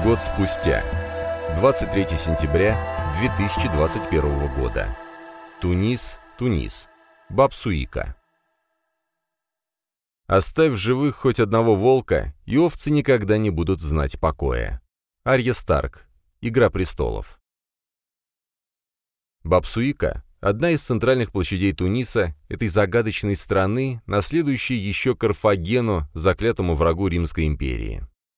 год спустя. 23 сентября 2021 года. Тунис. Бабсуика. Оставь в живых хоть одного волка, и овцы никогда не будут знать покоя. Арья Старк. Игра престолов. Бабсуика – одна из центральных площадей Туниса, этой загадочной страны, наследующей еще Карфагену, заклятому врагу Римской империи.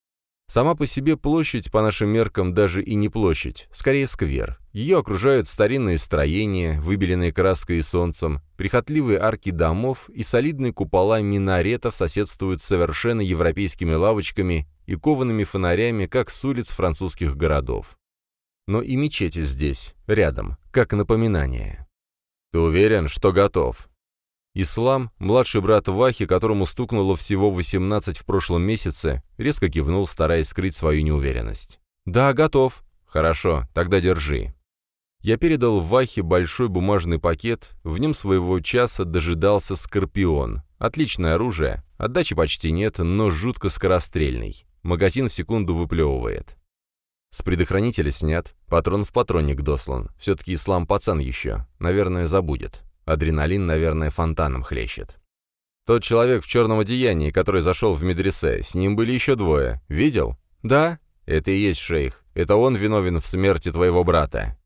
Сама по себе площадь, по нашим меркам, даже и не площадь, скорее сквер. Ее окружают старинные строения, выбеленные краской и солнцем, прихотливые арки домов и солидные купола минаретов соседствуют с совершенно европейскими лавочками и коваными фонарями, как с улиц французских городов. Но и мечети здесь, рядом, как напоминание. Ты уверен, что готов? Ислам, младший брат Вахи, которому стукнуло всего 18 в прошлом месяце, резко кивнул, стараясь скрыть свою неуверенность. «Да, готов». «Хорошо, тогда держи». Я передал Вахе большой бумажный пакет, в нем своего часа дожидался Скорпион. Отличное оружие, отдачи почти нет, но жутко скорострельный. Магазин в секунду выплевывает. С предохранителя снят, патрон в патронник дослан. Все-таки Ислам пацан еще, наверное, забудет. Адреналин, наверное, фонтаном хлещет. Тот человек в черном одеянии, который зашел в медресе, с ним были еще двое. Видел? Да. Это и есть шейх. Это он виновен в смерти твоего брата.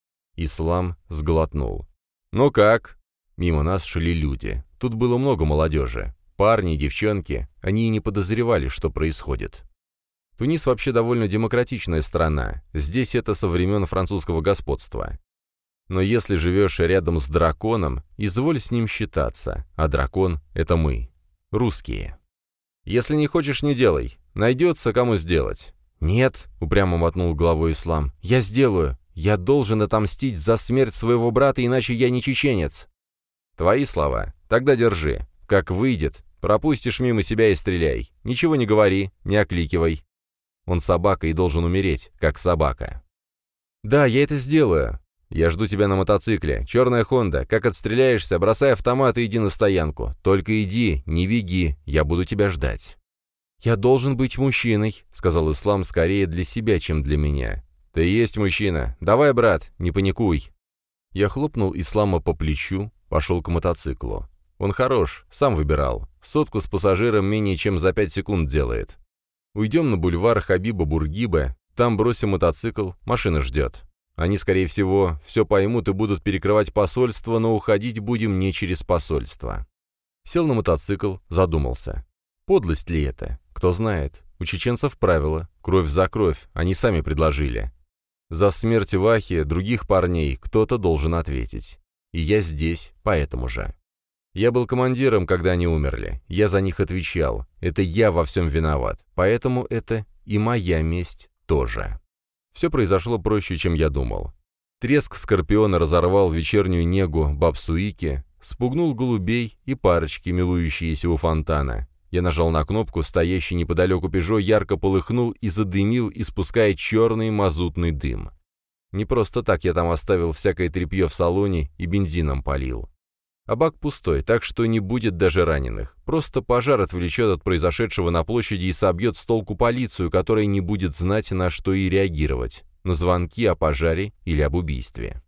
Ислам сглотнул. Ну как? Мимо нас шли люди. Тут было много молодежи. Парни, девчонки. Они и не подозревали, что происходит. Тунис вообще довольно демократичная страна. Здесь это со времен французского господства. Но если живешь рядом с драконом, изволь с ним считаться, а дракон — это мы, русские. Если не хочешь, не делай, найдется, кому сделать. Нет, — упрямо мотнул головой Ислам, — я сделаю, я должен отомстить за смерть своего брата, иначе я не чеченец. Твои слова, тогда держи, как выйдет, пропустишь мимо себя и стреляй, ничего не говори, не окликивай. Он собака и должен умереть, как собака. Да, я это сделаю. Я жду тебя на мотоцикле. Черная Хонда. Как отстреляешься, бросай автомат и иди на стоянку. Только иди, не беги. Я буду тебя ждать. Я должен быть мужчиной, сказал Ислам скорее для себя, чем для меня. Ты есть мужчина. Давай, брат, не паникуй. Я хлопнул Ислама по плечу, пошел к мотоциклу. Он хорош, сам выбирал. Сотку с пассажиром менее чем за 5 секунд делает. Уйдем на бульвар Хабиба Бургиба, там бросим мотоцикл, машина ждет. Они, скорее всего, все поймут и будут перекрывать посольство, но уходить будем не через посольство. Сел на мотоцикл, задумался. Подлость ли это? Кто знает. У чеченцев правило. Кровь за кровь. Они сами предложили. За смерть Вахи, других парней, кто-то должен ответить. И я здесь, поэтому же. Я был командиром, когда они умерли. Я за них отвечал. Это я во всем виноват. Поэтому это и моя месть тоже. Все произошло проще, чем я думал. Треск скорпиона разорвал вечернюю негу Бабсуики, спугнул голубей и парочки, милующиеся у фонтана. Я нажал на кнопку, стоящий неподалеку «Пежо» ярко полыхнул и задымил, испуская черный мазутный дым. Не просто так я там оставил всякое тряпье в салоне и бензином полил. А бак пустой, так что не будет даже раненых. Просто пожар отвлечет от произошедшего на площади и собьет с толку полицию, которая не будет знать, на что и реагировать. На звонки о пожаре или об убийстве.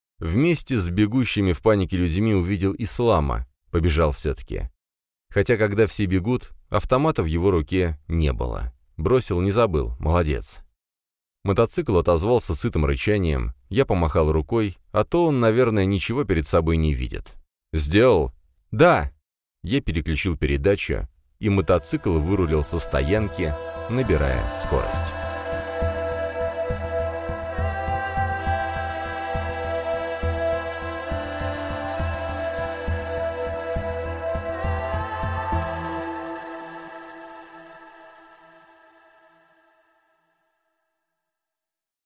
Вместе с бегущими в панике людьми увидел Ислама. Побежал все-таки. Хотя, когда все бегут, автомата в его руке не было. Бросил, не забыл. Молодец. Мотоцикл отозвался сытым рычанием. Я помахал рукой, а то он, наверное, ничего перед собой не видит. «Сделал?» «Да!» Я переключил передачу, и мотоцикл вырулил со стоянки, набирая скорость.